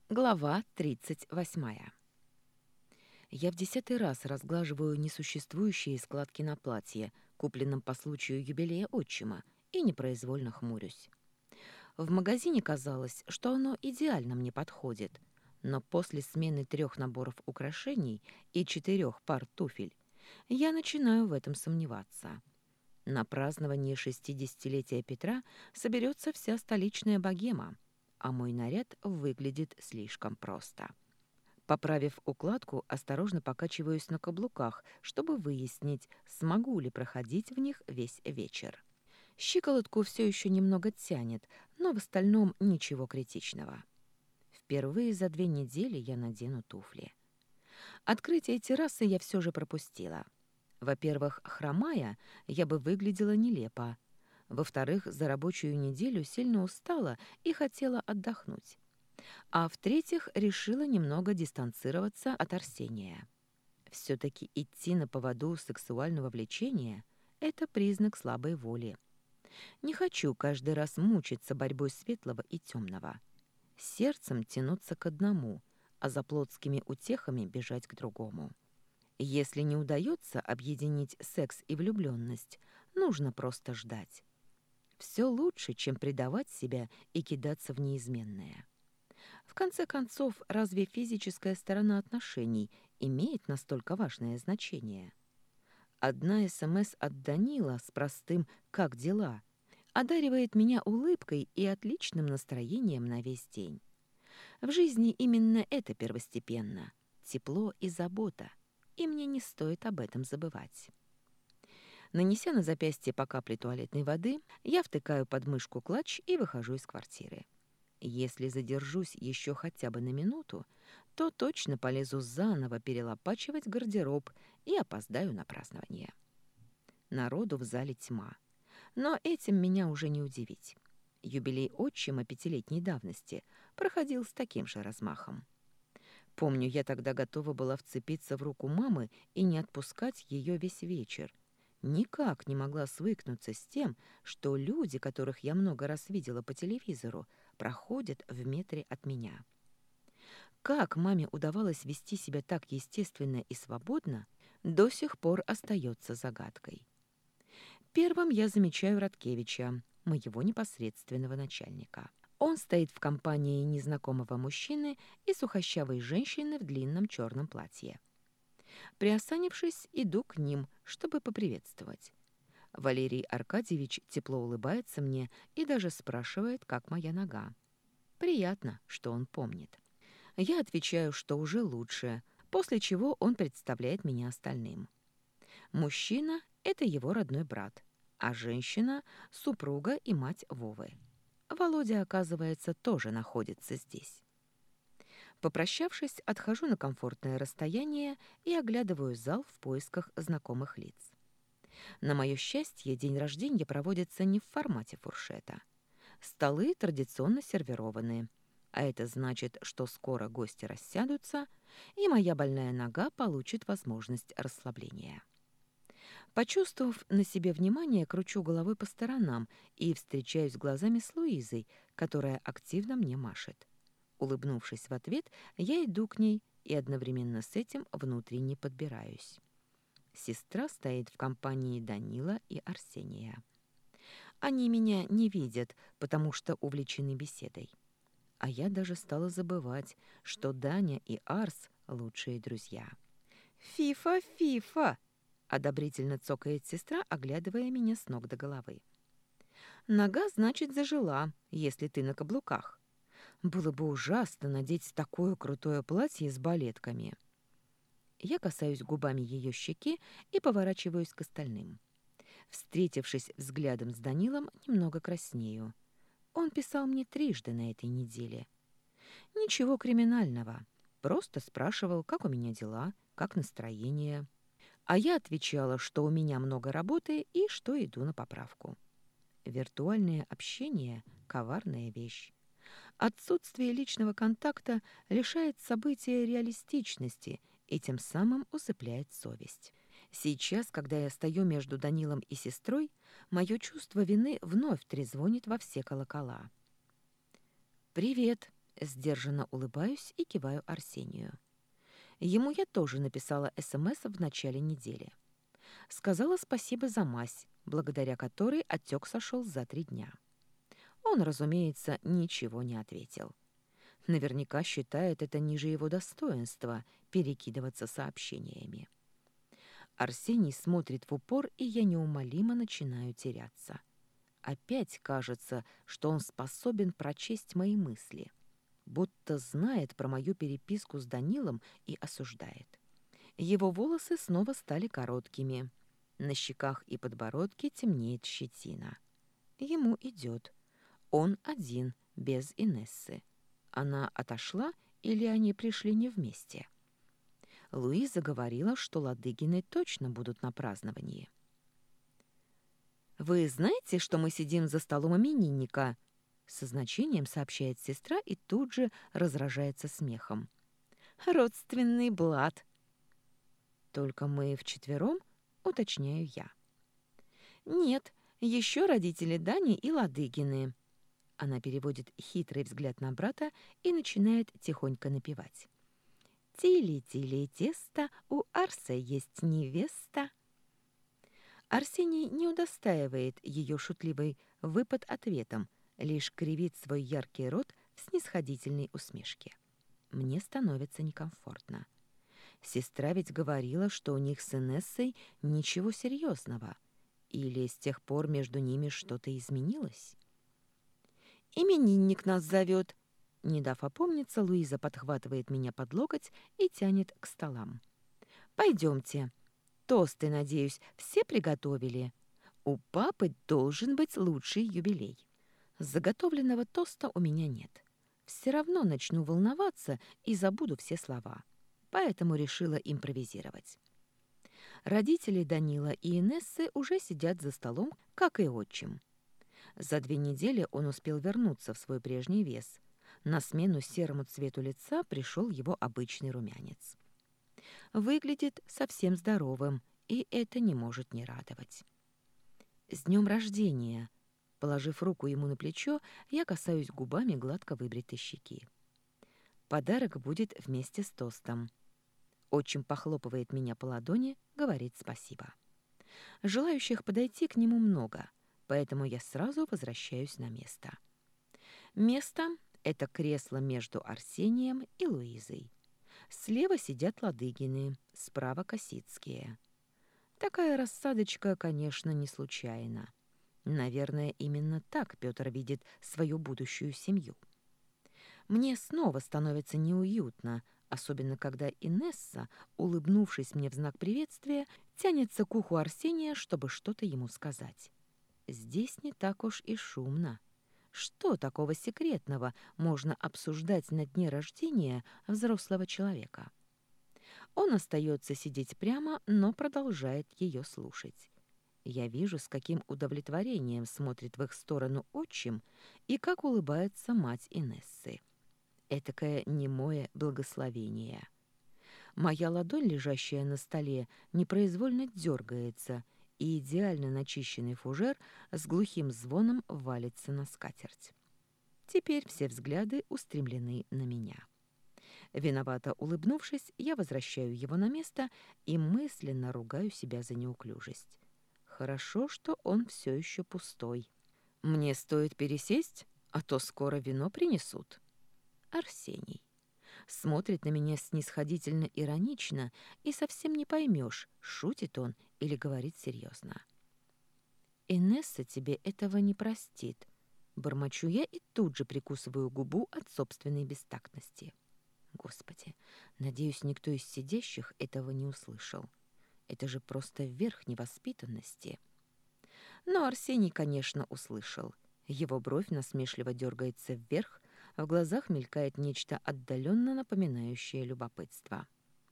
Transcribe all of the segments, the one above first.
Глава 38. Я в 10-й раз разглаживаю несуществующие складки на платье, купленном по случаю юбилея отчима, и непроизвольно хмурюсь. В магазине казалось, что оно идеально мне подходит, но после смены 3 наборов украшений и 4 пар туфель я начинаю в этом сомневаться. На празднование 60-летия Петра соберется вся столичная богема, а мой наряд выглядит слишком просто. Поправив укладку, осторожно покачиваюсь на каблуках, чтобы выяснить, смогу ли проходить в них весь вечер. Щиколотку все еще немного тянет, но в остальном ничего критичного. Впервые за 2 недели я надену туфли. Открытие террасы я все же пропустила. Во-первых, хромая, я бы выглядела нелепо. Во-вторых, за рабочую неделю сильно устала и хотела отдохнуть. А в-третьих, решила немного дистанцироваться от Арсения. Все-таки идти на поводу сексуального влечения — это признак слабой воли. Не хочу каждый раз мучиться борьбой светлого и темного. Сердцем тянуться к одному, а за плотскими утехами бежать к другому. Если не удается объединить секс и влюбленность, нужно просто ждать. Все лучше, чем предавать себя и кидаться в неизменное. В конце концов, разве физическая сторона отношений имеет настолько важное значение? Одна СМС от Данила с простым «как дела?» одаривает меня улыбкой и отличным настроением на весь день. В жизни именно это первостепенно — тепло и забота, и мне не стоит об этом забывать. Нанеся на запястье по капле туалетной воды, я втыкаю под мышку клатч и выхожу из квартиры. Если задержусь еще хотя бы на минуту, то точно полезу заново перелопачивать гардероб и опоздаю на празднование. Народу в зале тьма. Но этим меня уже не удивить. Юбилей отчима 5-летней давности проходил с таким же размахом. Помню, я тогда готова была вцепиться в руку мамы и не отпускать ее весь вечер. Никак не могла свыкнуться с тем, что люди, которых я много раз видела по телевизору, проходят в метре от меня. Как маме удавалось вести себя так естественно и свободно, до сих пор остается загадкой. Первым я замечаю Радкевича, моего непосредственного начальника. Он стоит в компании незнакомого мужчины и сухощавой женщины в длинном черном платье. Приосанившись, иду к ним, чтобы поприветствовать. Валерий Аркадьевич тепло улыбается мне и даже спрашивает, как моя нога. Приятно, что он помнит. Я отвечаю, что уже лучше, после чего он представляет меня остальным. Мужчина — это его родной брат, а женщина — супруга и мать Вовы. Володя, оказывается, тоже находится здесь. Попрощавшись, отхожу на комфортное расстояние и оглядываю зал в поисках знакомых лиц. На мое счастье, день рождения проводится не в формате фуршета. Столы традиционно сервированы, а это значит, что скоро гости рассядутся, и моя больная нога получит возможность расслабления. Почувствовав на себе внимание, кручу головой по сторонам и встречаюсь глазами с Луизой, которая активно мне машет. Улыбнувшись в ответ, я иду к ней и одновременно с этим внутренне подбираюсь. Сестра стоит в компании Данила и Арсения. Они меня не видят, потому что увлечены беседой. А я даже стала забывать, что Даня и Арс — лучшие друзья. «Фифа, Фифа!» — одобрительно цокает сестра, оглядывая меня с ног до головы. «Нога, значит, зажила, если ты на каблуках. Было бы ужасно надеть такое крутое платье с балетками». Я касаюсь губами ее щеки и поворачиваюсь к остальным. Встретившись взглядом с Данилом, немного краснею. Он писал мне трижды на этой неделе. Ничего криминального. Просто спрашивал, как у меня дела, как настроение. А я отвечала, что у меня много работы и что иду на поправку. Виртуальное общение — коварная вещь. Отсутствие личного контакта лишает события реалистичности и тем самым усыпляет совесть. Сейчас, когда я стою между Данилом и сестрой, мое чувство вины вновь трезвонит во все колокола. «Привет», — Сдержанно улыбаюсь и киваю Арсению. Ему я тоже написала СМС в начале недели. Сказала спасибо за мазь, благодаря которой отек сошел за 3 дня. Он, разумеется, ничего не ответил. Наверняка считает это ниже его достоинства перекидываться сообщениями. Арсений смотрит в упор, и я неумолимо начинаю теряться. Опять кажется, что он способен прочесть мои мысли, будто знает про мою переписку с Данилом и осуждает. Его волосы снова стали короткими. На щеках и подбородке темнеет щетина. Ему идет. Он один, без Инессы. Она отошла или они пришли не вместе? Луиза говорила, что Ладыгины точно будут на праздновании. «Вы знаете, что мы сидим за столом именинника?» Со значением сообщает сестра и тут же разражается смехом. «Родственный блат!» «Только мы вчетвером?» — уточняю я. «Нет, еще родители Дани и Ладыгины». Она переводит хитрый взгляд на брата и начинает тихонько напевать. «Тили-тили тесто, у Арса есть невеста». Арсений не удостаивает ее шутливый выпад ответом, лишь кривит свой яркий рот в снисходительной усмешке. Мне становится некомфортно. Сестра ведь говорила, что у них с Инессой ничего серьезного. Или с тех пор между ними что-то изменилось? «Именинник нас зовет!» Не дав опомниться, Луиза подхватывает меня под локоть и тянет к столам. «Пойдемте. Тосты, надеюсь, все приготовили. У папы должен быть лучший юбилей. Заготовленного тоста у меня нет. Все равно начну волноваться и забуду все слова. Поэтому решила импровизировать. Родители Данила и Инессы уже сидят за столом, как и отчим. За 2 недели он успел вернуться в свой прежний вес. На смену серому цвету лица пришел его обычный румянец. Выглядит совсем здоровым, и это не может не радовать. «С днем рождения!» Положив руку ему на плечо, я касаюсь губами гладко выбритой щеки. Подарок будет вместе с тостом. Отчим похлопывает меня по ладони, говорит спасибо. Желающих подойти к нему много, поэтому я сразу возвращаюсь на место. Место — это кресло между Арсением и Луизой. Слева сидят Ладыгины, справа Косицкие. Такая рассадочка, конечно, не случайна. Наверное, именно так Петр видит свою будущую семью. Мне снова становится неуютно, особенно когда Инесса, улыбнувшись мне в знак приветствия, тянется к уху Арсения, чтобы что-то ему сказать. Здесь не так уж и шумно. Что такого секретного можно обсуждать на дне рождения взрослого человека? Он остается сидеть прямо, но продолжает ее слушать. Я вижу, с каким удовлетворением смотрит в их сторону отчим и как улыбается мать Инессы. Этакое немое благословение. Моя ладонь, лежащая на столе, непроизвольно дергается, и идеально начищенный фужер с глухим звоном валится на скатерть. Теперь все взгляды устремлены на меня. Виновато улыбнувшись, я возвращаю его на место и мысленно ругаю себя за неуклюжесть. Хорошо, что он все еще пустой. Мне стоит пересесть, а то скоро вино принесут. Арсений. Смотрит на меня снисходительно-иронично, и совсем не поймешь, шутит он или говорит серьезно. «Инесса тебе этого не простит», — бормочу я и тут же прикусываю губу от собственной бестактности. Господи, надеюсь, никто из сидящих этого не услышал. Это же просто верх невоспитанности. Но Арсений, конечно, услышал. Его бровь насмешливо дергается вверх, в глазах мелькает нечто отдаленно напоминающее любопытство.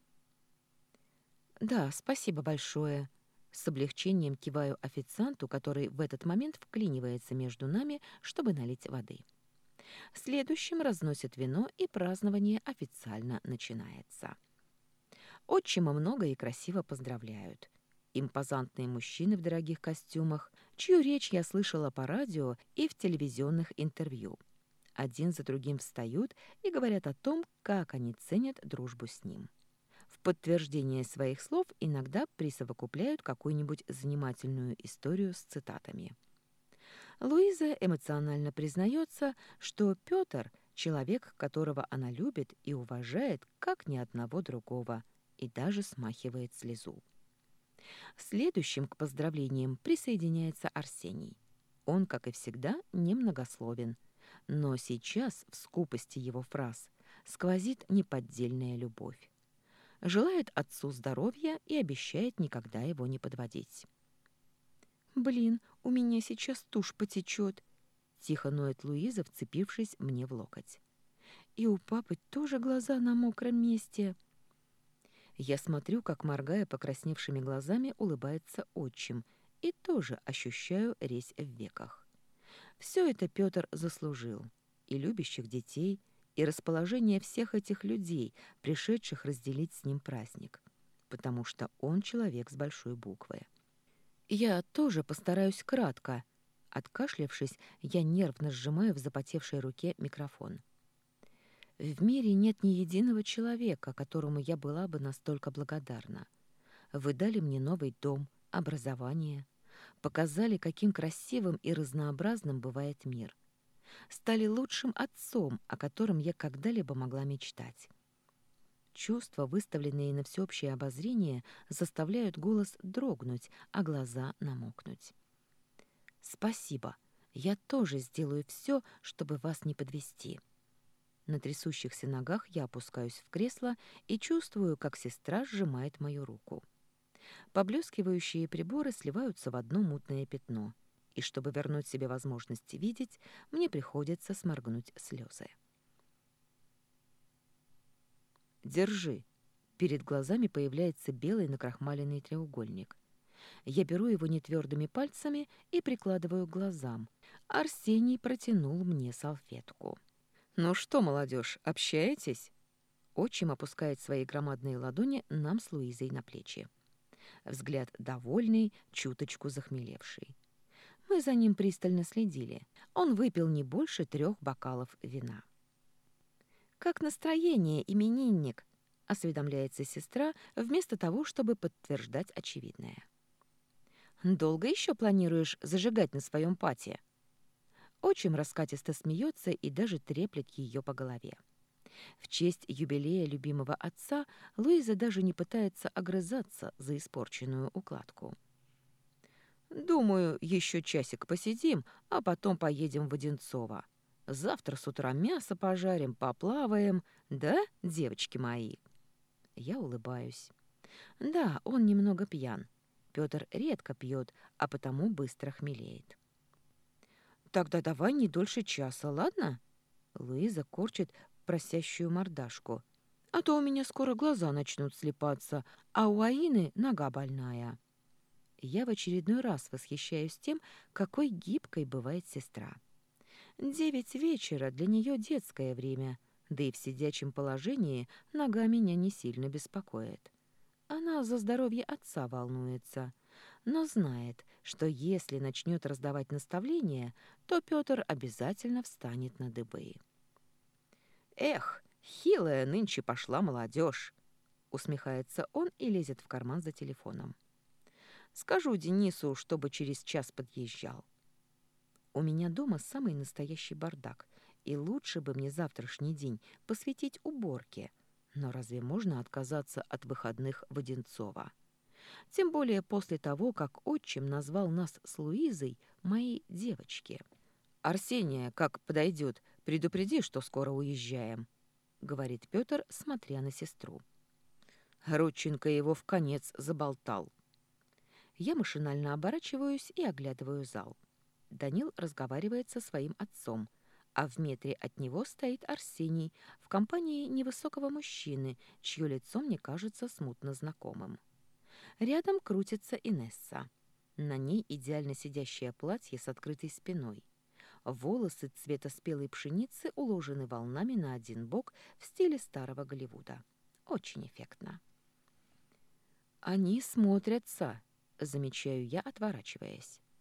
«Да, спасибо большое». С облегчением киваю официанту, который в этот момент вклинивается между нами, чтобы налить воды. Следующим разносят вино, и празднование официально начинается. Отчима много и красиво поздравляют. Импозантные мужчины в дорогих костюмах, чью речь я слышала по радио и в телевизионных интервью. Один за другим встают и говорят о том, как они ценят дружбу с ним. В подтверждение своих слов иногда присовокупляют какую-нибудь занимательную историю с цитатами. Луиза эмоционально признается, что Петр — человек, которого она любит и уважает, как ни одного другого, и даже смахивает слезу. Следующим к поздравлениям присоединяется Арсений. Он, как и всегда, немногословен, но сейчас в скупости его фраз сквозит неподдельная любовь. Желает отцу здоровья и обещает никогда его не подводить. «Блин, у меня сейчас тушь потечет», — тихо ноет Луиза, вцепившись мне в локоть. «И у папы тоже глаза на мокром месте». Я смотрю, как, моргая покрасневшими глазами, улыбается отчим, и тоже ощущаю резь в веках. Все это Петр заслужил. И любящих детей, и расположение всех этих людей, пришедших разделить с ним праздник. Потому что он человек с большой буквы. Я тоже постараюсь кратко. Откашлявшись, я нервно сжимаю в запотевшей руке микрофон. В мире нет ни единого человека, которому я была бы настолько благодарна. Вы дали мне новый дом, образование, показали, каким красивым и разнообразным бывает мир. Стали лучшим отцом, о котором я когда-либо могла мечтать. Чувства, выставленные на всеобщее обозрение, заставляют голос дрогнуть, а глаза намокнуть. Спасибо. Я тоже сделаю все, чтобы вас не подвести. На трясущихся ногах я опускаюсь в кресло и чувствую, как сестра сжимает мою руку. Поблескивающие приборы сливаются в одно мутное пятно, и чтобы вернуть себе возможность видеть, мне приходится сморгнуть слезы. «Держи». Перед глазами появляется белый накрахмаленный треугольник. Я беру его нетвердыми пальцами и прикладываю к глазам. Арсений протянул мне салфетку. «Ну что, молодежь, общаетесь?» Отчим опускает свои громадные ладони нам с Луизой на плечи. Взгляд довольный, чуточку захмелевший. Мы за ним пристально следили. Он выпил не больше 3 бокалов вина. «Как настроение, именинник?» — осведомляется сестра, вместо того, чтобы подтверждать очевидное. «Долго еще планируешь зажигать на своем пати?» Отчим раскатисто смеется и даже треплет ее по голове. В честь юбилея любимого отца Луиза даже не пытается огрызаться за испорченную укладку. «Думаю, еще часик посидим, а потом поедем в Одинцово. Завтра с утра мясо пожарим, поплаваем, да, девочки мои?» Я улыбаюсь. Да, он немного пьян. Пётр редко пьет, а потому быстро хмелеет. «Тогда давай не дольше часа, ладно?» Луиза корчит просящую мордашку. «А то у меня скоро глаза начнут слепаться, а у Аины нога больная». Я в очередной раз восхищаюсь тем, какой гибкой бывает сестра. 9 вечера для нее детское время, да и в сидячем положении нога меня не сильно беспокоит. Она за здоровье отца волнуется, но знает, что если начнет раздавать наставления, то Петр обязательно встанет на дыбы. «Эх, хилая нынче пошла молодежь!» — усмехается он и лезет в карман за телефоном. «Скажу Денису, чтобы через час подъезжал. У меня дома самый настоящий бардак, и лучше бы мне завтрашний день посвятить уборке. Но разве можно отказаться от выходных в Одинцово? Тем более после того, как отчим назвал нас с Луизой моей девочки. Арсения, как подойдет, предупреди, что скоро уезжаем», — говорит Петр, смотря на сестру. Рудченко его вконец заболтал. Я машинально оборачиваюсь и оглядываю зал. Данил разговаривает со своим отцом, а в метре от него стоит Арсений в компании невысокого мужчины, чье лицо мне кажется смутно знакомым. Рядом крутится Инесса. На ней идеально сидящее платье с открытой спиной. Волосы цвета спелой пшеницы уложены волнами на один бок в стиле старого Голливуда. Очень эффектно. «Они смотрятся», — замечаю я, отворачиваясь.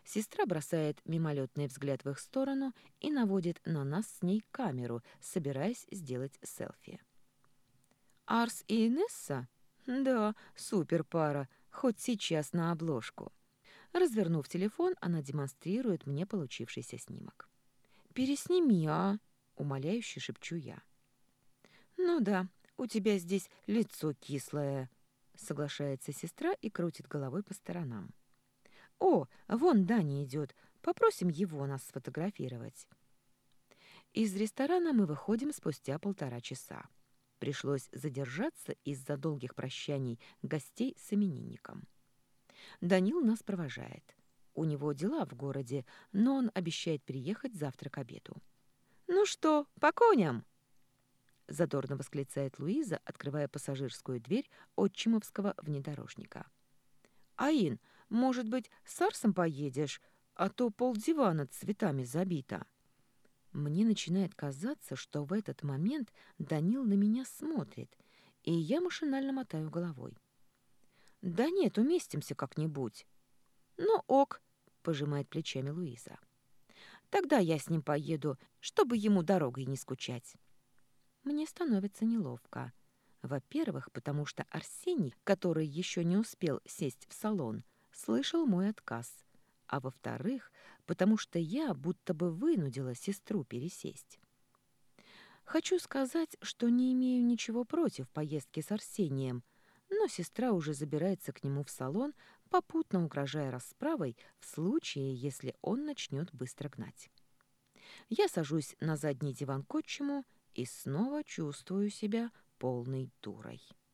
Сестра бросает мимолетный взгляд в их сторону и наводит на нас с ней камеру, собираясь сделать селфи. Арс и Инесса? Да, супер пара, хоть сейчас на обложку. Развернув телефон, она демонстрирует мне получившийся снимок. «Пересними, а!» — умоляюще шепчу я. «Ну да, у тебя здесь лицо кислое», — соглашается сестра и крутит головой по сторонам. «О, вон Даня идет. Попросим его нас сфотографировать». Из ресторана мы выходим спустя 1,5 часа. Пришлось задержаться из-за долгих прощаний гостей с именинником. Данил нас провожает. У него дела в городе, но он обещает приехать завтра к обеду. «Ну что, по коням?» — задорно восклицает Луиза, открывая пассажирскую дверь отчимовского внедорожника. «Аин, может быть, с Арсом поедешь, а то полдивана цветами забито». Мне начинает казаться, что в этот момент Данил на меня смотрит, и я машинально мотаю головой. «Да нет, уместимся как-нибудь». «Ну ок», — пожимает плечами Луиза. «Тогда я с ним поеду, чтобы ему дорогой не скучать». Мне становится неловко. Во-первых, потому что Арсений, который еще не успел сесть в салон, слышал мой отказ. А во-вторых, потому что я будто бы вынудила сестру пересесть. Хочу сказать, что не имею ничего против поездки с Арсением, но сестра уже забирается к нему в салон, попутно угрожая расправой в случае, если он начнет быстро гнать. Я сажусь на задний диван к отчиму и снова чувствую себя полной дурой.